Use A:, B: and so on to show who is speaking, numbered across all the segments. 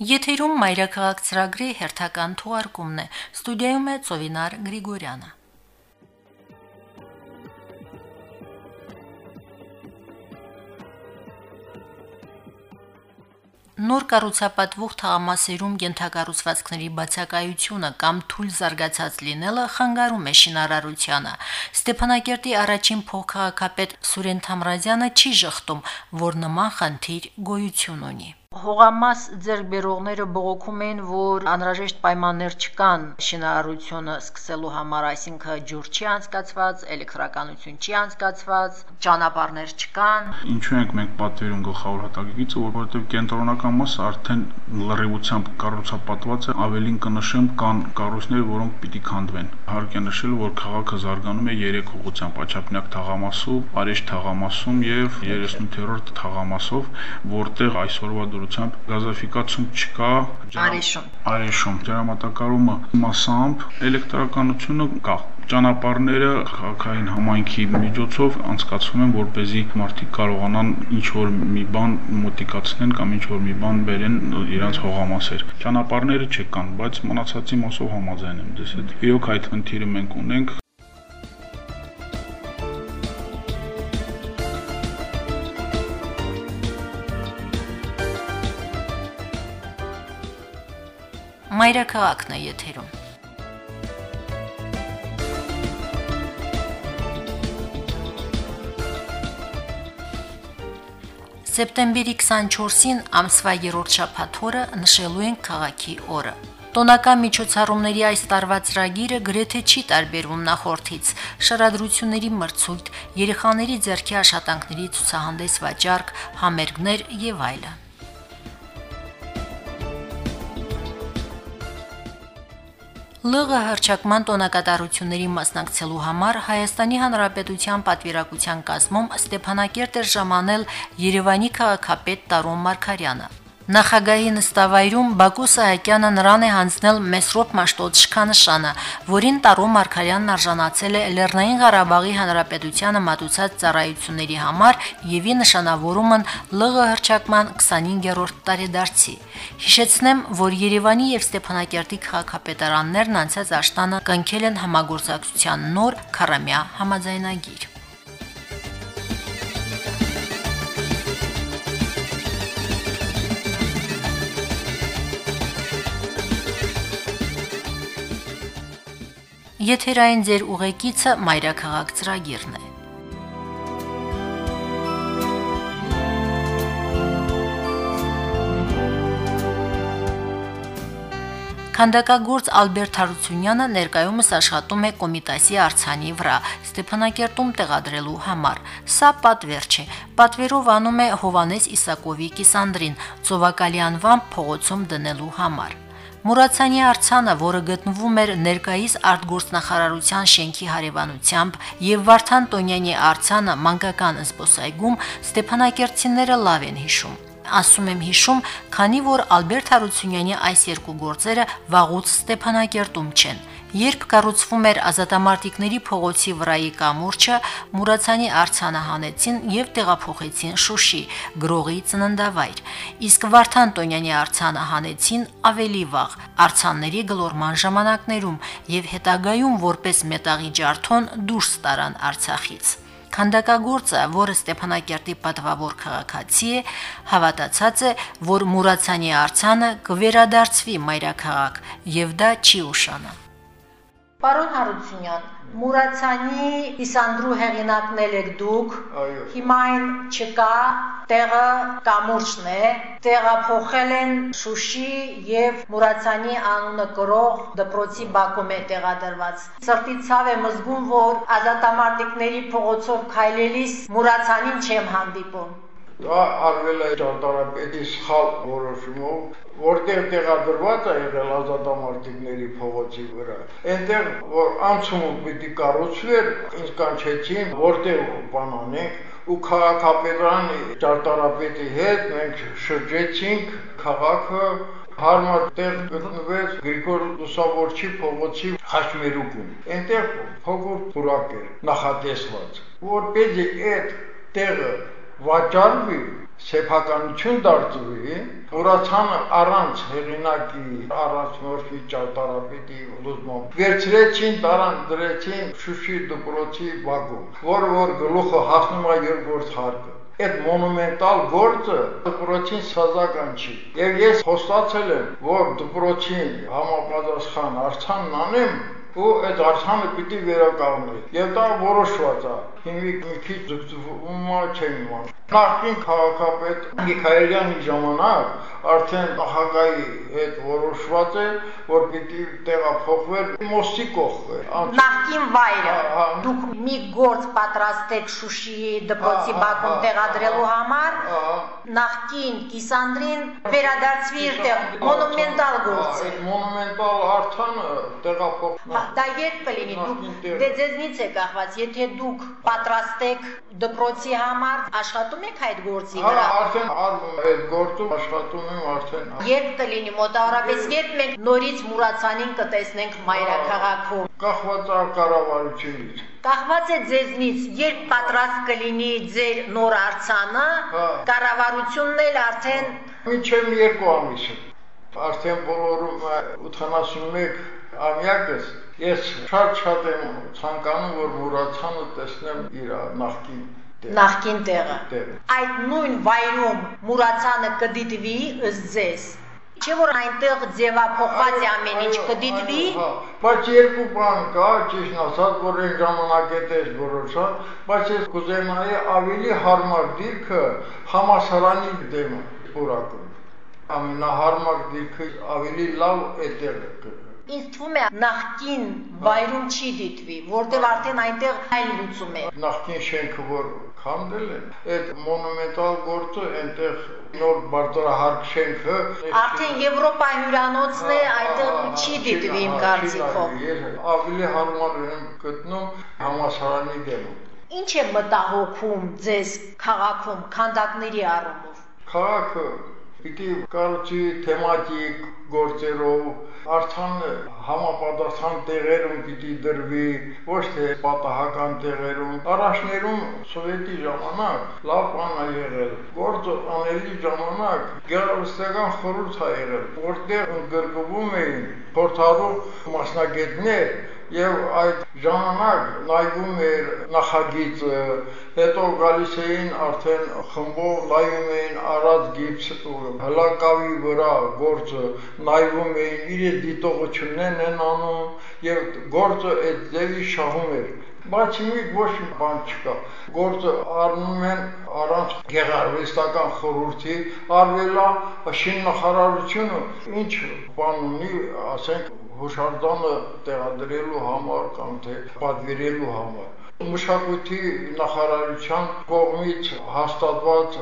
A: Եթերում մայրաքաղաք ծրագրի հերթական թողարկումն է, ստուդիայում է Ծովինար Գրիգորյանը։ Նոր կառուցապատվող թաղամասերում ենթակառուցվածքների բացակայությունը կամ թույլ զարգացած լինելը խանգարում է շինարարությանը։ Ստեփանակերտի առաջին փոխքաղաքապետ Սուրեն Թամրազյանը չի ժխտում, որ նման խնդիր գոյություն ունի։ Հողամաս ձեռքբերողները բողոքում են, որ անհրաժեշտ պայմաններ չկան շինարարությունը սկսելու համար, այսինքն ջուր չի անցկացված, էլեկտրականություն չի անցկացված, ճանապարհներ չկան։
B: Ինչու ենք մենք պատվիրում գլխավոր հատակագիծը, որովհետև կենտրոնական մասը արդեն լրիվությամբ կառուցապատված է, ավելին կնշեմ, կան կառույցներ, որոնք պիտի քանդվեն։ Հարկ է նշել, որ քաղաքը զարգանում է 3 ուղղությամբ՝ Աչափնյակ թաղամասով, Արեշ թաղամասում եւ 38-րդ թաղամասով, որտեղ այսօրվա գազաֆիկացում չկա, Արեշում ջրամատակարարումը մասամբ, էլեկտրականությունը կա։ Ճանապարհները քաղաքային համայնքի միջոցով անցկացվում են, որպեսզի մարդիկ կարողանան ինչ-որ մի բան մոտիկացնեն կամ ինչ-որ մի բան բերեն իրենց հողամասեր։ Ճանապարհները չկան, բայց մնացածի մասով համաձայն եմ դες հետ։ Իրոք այդ խնդիրը մենք ունենք։
A: Մայրաքաղաքն է եթերում։ Սեպտեմբերի 24-ին ամսվա 3-րդ շաբաթ օրը նշելու են քաղաքի օրը։ Տոնական միջոցառումների այս տարվա ծրագիրը գրեթե չի տարբերվում նախորդից՝ շարադրությունների մրցույթ, երեխաների ձեռքի աշխատանքների ցուցահանդես վաճառք, համերգներ եւ այլն։ ԼՂ հռչակման տոնակատարությունների մասնակցելու համար Հայաստանի Հանրապետության պատվիրակության կազմում Ստեփանակերտ էր ժամանել Երևանի քաղաքապետ Տարոն Մարգարյանը։ Նախագահի նստավայրում Բակո Սահակյանը նրան է հանձնել Մեսրոպ Մաշտոց շքանշանը, որին Տարոն Մարգարյանն արժանացել է Լեռնային Ղարաբաղի Հանրապետությանը մատուցած ծառայությունների համար եւ ի նշանավորումն ԼՂ հռչակման 25-րդ տարեդարձի։ Հիշեցնեմ, որ Երևանի եւ Ստեփանակերտի քաղաքապետարաններն անցած աշտանը կնքել են համագործակցության նոր 40-ամյա համաձայնագիր։ Եթերային ձեր ուղեկիցը մայրաքաղաք ծրագիրն է։ Քանդակագործ Ալբերտ Հարությունյանը ներկայումս աշխատում է Կոմիտասի արձանի վրա, Ստեփանակերտում տեղադրելու համար։ Սա պատվեր չէ։ Պատվերով անում է Հովանես Իսակովի կիսանդրին, Ծովակալի անվամբ փողոցում դնելու համար։ Մուրացյանի արձանը, որը գտնվում էր ներկայիս արտգործնախարարության շենքի հարևանությամբ, եւ Վարդան Տոնյանի արձանը մանկական զբոսայգում ստեփանակերտցիները լավ են հիշում։ Ասում եմ հիշում, քանի որ Ալբերտ Հարությունյանի այս երկու գործերը վաղուց Ստեփանակերտում չեն։ Երբ կառուցվում էր Ազատամարտիկների փողոցի վրայի կամուրջը, Մուրացյանի արձանը հանեցին եւ տեղափոխեցին Շուշի, գրողի ծննդավայր։ Իսկ Վարդան Տոնյանի արձանը հանեցին ավելի վաղ, արձանների գլորման ժամանակներում եւ հետագայում որպես մետաղի ջարդոն դուրս տարան Արցախից։ Քանդակագործը, որը Ստեփանակերտի պատվավոր քաղաքացի է, հավատացած է, որ Մուրացյանի արձանը կվերադարձվի մայրաքաղաք եւ դա չի ուշանա։ Պարոն Հարությունյան, Մուրացյանի Իսանդրու հեղինակն եք դուք, հիմա այն չկա, տեղը կամուրջն է, տեղափոխել են Շուշի եւ Մուրացյանի անունը կրող դպրոցի բակում է տեղադրված։ Սրտի ցավ եմ զգում, որ ազատամարտիկների փողոցով քայլելիս Մուրացյանին չեմ հանդիպում։
C: Դա արվել է ճարտարապետի սխալ որոշումով, որտեղ տեղադրված է եղել ազատամարտիկների փողոցի վրա։ Այնտեղ որ անցումով պիտի կառուցվեր, ինձ կանչեցին, որտեղ բանանենք ու քաղաքապետարանի ճարտարապետի հետ մենք շրջեցինք քաղաքը, հարմար տեղ գտնվեց Գրիգոր Լուսավորչի փողոցի խաչմերուկում։ Այնտեղ փոքր պուրակ էր նախատեսված, որպեսզի այդ տեղը վաճառվի, սեփականություն դարձվի, մուրացանը առանց հեղինակի, առաջնորդի ճարտարապետի լուծմամբ վերցրեցին, տարան դրեցին Շուշի դպրոցի բակում, որ գլուխը հաղթնում է երկրորդ հարկը։ Այդ մոնումենտալ գործը դպրոցին սազական չի։ Եվ ես խոստացել եմ, որ դպրոցին համապատասխան արձանն անեմ, ու այդ արձանը պիտի վերականգնի։ Եվ դա որոշված է։ Հիմիկ մի քիչ ձգձգում չեմ իմանում։ Նախկին քաղաքապետ Միքայելյանի ժամանակ արդեն նախագահի հետ որոշված է, որ պիտի տեղափոխվեր Մոստի կողքը։
A: Նախկին վայրը դուք մի գործ պատրաստեք Շուշիի դպրոցի բակում տեղադրելու համար, նախկին Կիսանդրին վերադարձվի իր տեղ, մոնումենտալ գործ է։
C: Մոնումենտալ արձանը տեղափոխվում։
A: Դա երբ կլինի, դուք ձեզնից է կախված, եթե դուք պատրաստեք դպրոցի համար, աշխատում եք այդ գործի վրա։
C: Արդեն այդ գործում աշխատում եմ արդեն։
A: Երբ կլինի մոտավորապես, երբ մենք նորից Մուրացանին կտեսնենք մայրաքաղաքում։
C: Կախված է կառավարությունից։
A: Կախված է ձեզնից, երբ պատրաստ կլինի ձեր նոր արձանը, կառավարությունն էլ արդեն
C: մինչև 2 ամիս է։ Արդեն բոլորում 81 ամյակս ես շատ եմ ցանկանում, որ Մուրացանը տեսնեմ իր նախկին տեղը։ Այդ
A: նույն վայրում Մուրացանը կդիտվի ըստ ձեզ։ Չէ՞ որ այնտեղ ձևափոխված է ամեն ինչ կդիտվի։
C: Բայց երկու բան կա, ճիշտ ասած, որ այն ժամանակ էս որոշած, բայց ես կուզենայի ավելի հարմար դիրքը համասարանի դեմ որակում։ Ամենահարմար դիրքը ավելի լավ այդտեղ է։
A: Ինձ թվում է նախկին վայրում չի դիտվի, որտեղ արդեն այնտեղ այլ լուծում է։
C: Նախկին շենքը որ քանդել են, այդ մոնումենտալ գործը այնտեղ նոր բարձրահարկ շենքը
A: արդեն Եվրոպա հյուրանոցն է, այնտեղ չի դիտվի իմ կարծիքով։
C: Ավելի հարմար եմ գտնում համասարանի դեմ։
A: Ինչ է մտահոգում ձեզ քաղաքում քանդակների առումով։
C: Քաղաքը պիտի կառուցի թեմատիկ գործերով, արդեն համապատասխան տեղերում պիտի դրվի, ոչ թե պատահական տեղերում։ Առաջներում սովետի ժամանակ լավ բան է եղել։ Գործը անելի ժամանակ գեղարվեստական խորհուրդ է եղել, որտեղ ընդգրկվում էին փորձառու մասնագետներ եւ այդ ժամանակ նայվում էր նախագիծը, հետո գալիս էին արդեն խմբով նայում էին առած գիպս հլակավի վրա գործը, նայվում էին իր դիտողություններն են անում եւ գործը այդ ձևի շահում էր։ Բայց մի ոչ մի բան չկա։ Գործը առնում են առանց գեղարվեստական խորհրդի, արվելա շիննախարարությունը ինչ բան ունի, ասենք հուշարձանը տեղադրելու համար կամ թե պատվիրելու համար։ Մշակույթի նախարարության կողմից հաստատված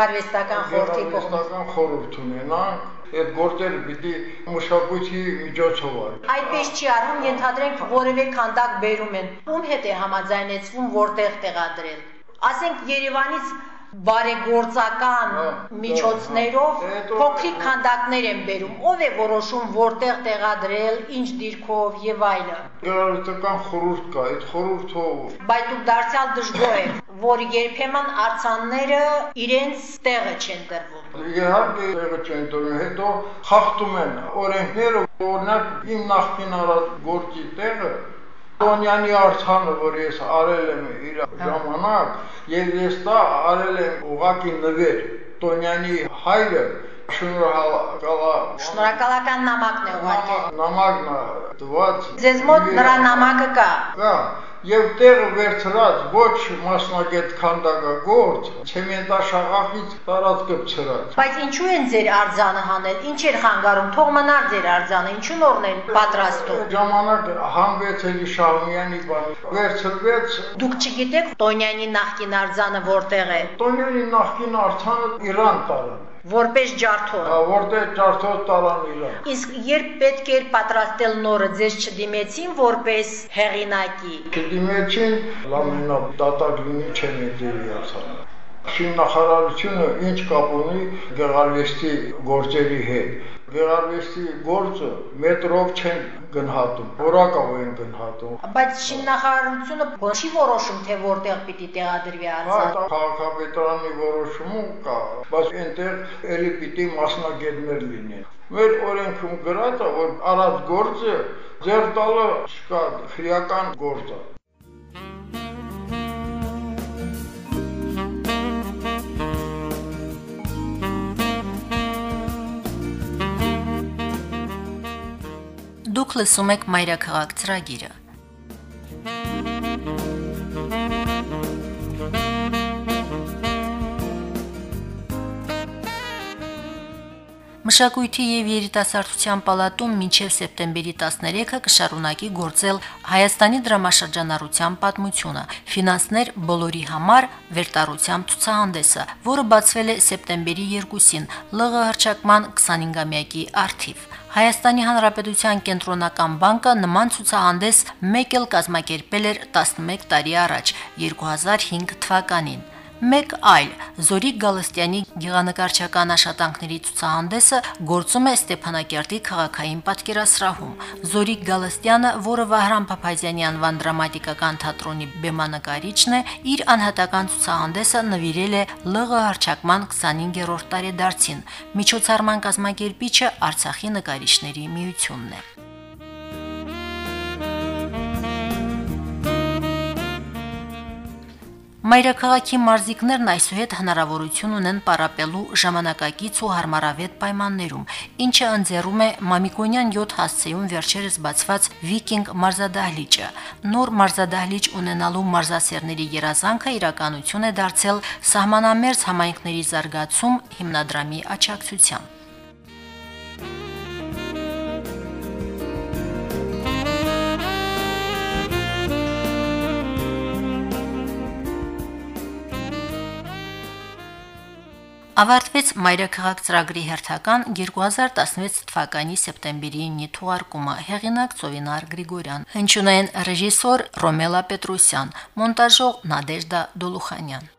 A: գեղարվեստական
C: խորհուրդ ունենանք, այդ գործերը պիտի մշակույթի միջոցով արվի։
A: Այդպես չի արվում, ենթադրենք որևէ քանդակ բերում են, ում հետ է համաձայնեցվում որտեղ տեղադրել։ Ասենք Երևանից բարեգործական միջոցներով փոքրիկ քանդակներ են բերում, ով է որոշում որտեղ տեղադրել, ինչ դիրքով եւ այլն։
C: Գեղարվեստական խորհուրդ կա, այդ խորհուրդով։
A: Բայց դուք դարձյալ դժգոհ եք, որ երբեմն արձանները իրենց տեղը չեն տրվում։
C: Իհարկե տեղը չեն տրվում, հետո խախտում են օրենքները, օրինակ իմ նախկին արած գործի տեղը Տոնյանի արձանը, որ ես արել եմ իր ժամանակ, եւ ես դա արել եմ ուղղակի նվեր, Տոնյանի հայրը
A: շնորհակալական նամակն է ուղղակի։
C: Նամակն է տված։
A: Ձեզ մոտ նրա նամակը կա։
C: Կա, եւ տեղը վերցրած ոչ մասնագետ քանդակագործ, ցեմենտաշաղախից տարածքը ցրած։
A: Բայց ինչու են ձեր արձանը հանել, ինչ էր խանգարում, թող մնար ձեր արձանը, ինչու նորն են պատրաստում։
C: Ժամանակ հանվեց էլի Շահումյանի բան, վերցրվեց։
A: Դուք չգիտեք Տոնյանի նախկին արձանը որտեղ է։
C: Տոնյանի նախկին արձանը Իրան տարան։
A: Որպես ջարդող։
C: Որտեղ ջարդող տարան Իրան։
A: Իսկ երբ պետք էր պատրաստել նորը, ձեզ չդիմեցին որպես հեղինակի։
C: Չդիմեցին, լամինա դատակ լինի չեն դերի արձանը։ Շիննախարարությունը ինչ կապ ունի գեղարվեստի գործերի հետ։ Գեղարվեստի գործը մետրով չեն գնահատում, որակով են գնահատում։
A: Բայց շիննախարարությունը չի որոշում, թե որտեղ պիտի տեղադրվի արձան։
C: Քաղաքապետարանի որոշում կա, բայց այնտեղ էլի պիտի մասնագետներ լինեն։ Մեր օրենքում գրած է, որ արած գործը ձեռ տալը չկա, քրեական գործ է։
A: Դուք լսում եք Մայրաքաղաք ծրագիրը։ Մշակույթի եւ երիտասարդության պալատում մինչև սեպտեմբերի 13-ը կշարունակի գործել Հայաստանի դրամաշրջանառության պատմությունը, ֆինանսներ բոլորի համար վերտարությամբ ցուցահանդեսը, որը բացվել է սեպտեմբերի 2-ին ԼՂ հռչակման 25-ամյակի առթիվ։ Հայաստանի Հանրապետության կենտրոնական բանկը նման ցուցահանդես մեկ էլ կազմակերպել էր 11 տարի առաջ, 2005 թվականին։ Մեկ այլ Զորիկ Գալստյանի գեղանկարչական աշխատանքների ցուցահանդեսը գործում է Ստեփանակերտի քաղաքային պատկերասրահում։ Զորիկ Գալստյանը, որը Վահրամ Փափազյանի անվան դրամատիկական թատրոնի բեմանկարիչն է, իր անհատական ցուցահանդեսը նվիրել է ԼՂ հռչակման 25-րդ տարեդարձին։ Միջոցառման կազմակերպիչը Արցախի նկարիչների միությունն է։ Մայրաքաղաքի մարզիկներն այսուհետ հնարավորություն ունեն պարապելու ժամանակակից ու հարմարավետ պայմաններում, ինչը ընձեռում է Մամիկոնյան 7 հասցեում վերջերս բացված Վիկինգ մարզադահլիճը։ Նոր մարզադահլիճ ունենալու մարզասերների երազանքը իրականություն է դարձել սահմանամերձ համայնքների զարգացում հիմնադրամի աջակցությամբ։ Ավարտվեց Մայրաքաղաք ծրագրի հերթական 2016 թվականի սեպտեմբերի 9 թողարկումը, հեղինակ Ծովինար Գրիգորյան, հնչյունային ռեժիսոր Ռոմելա Պետրոսյան, մոնտաժող Նադեժդա Դոլուխանյան։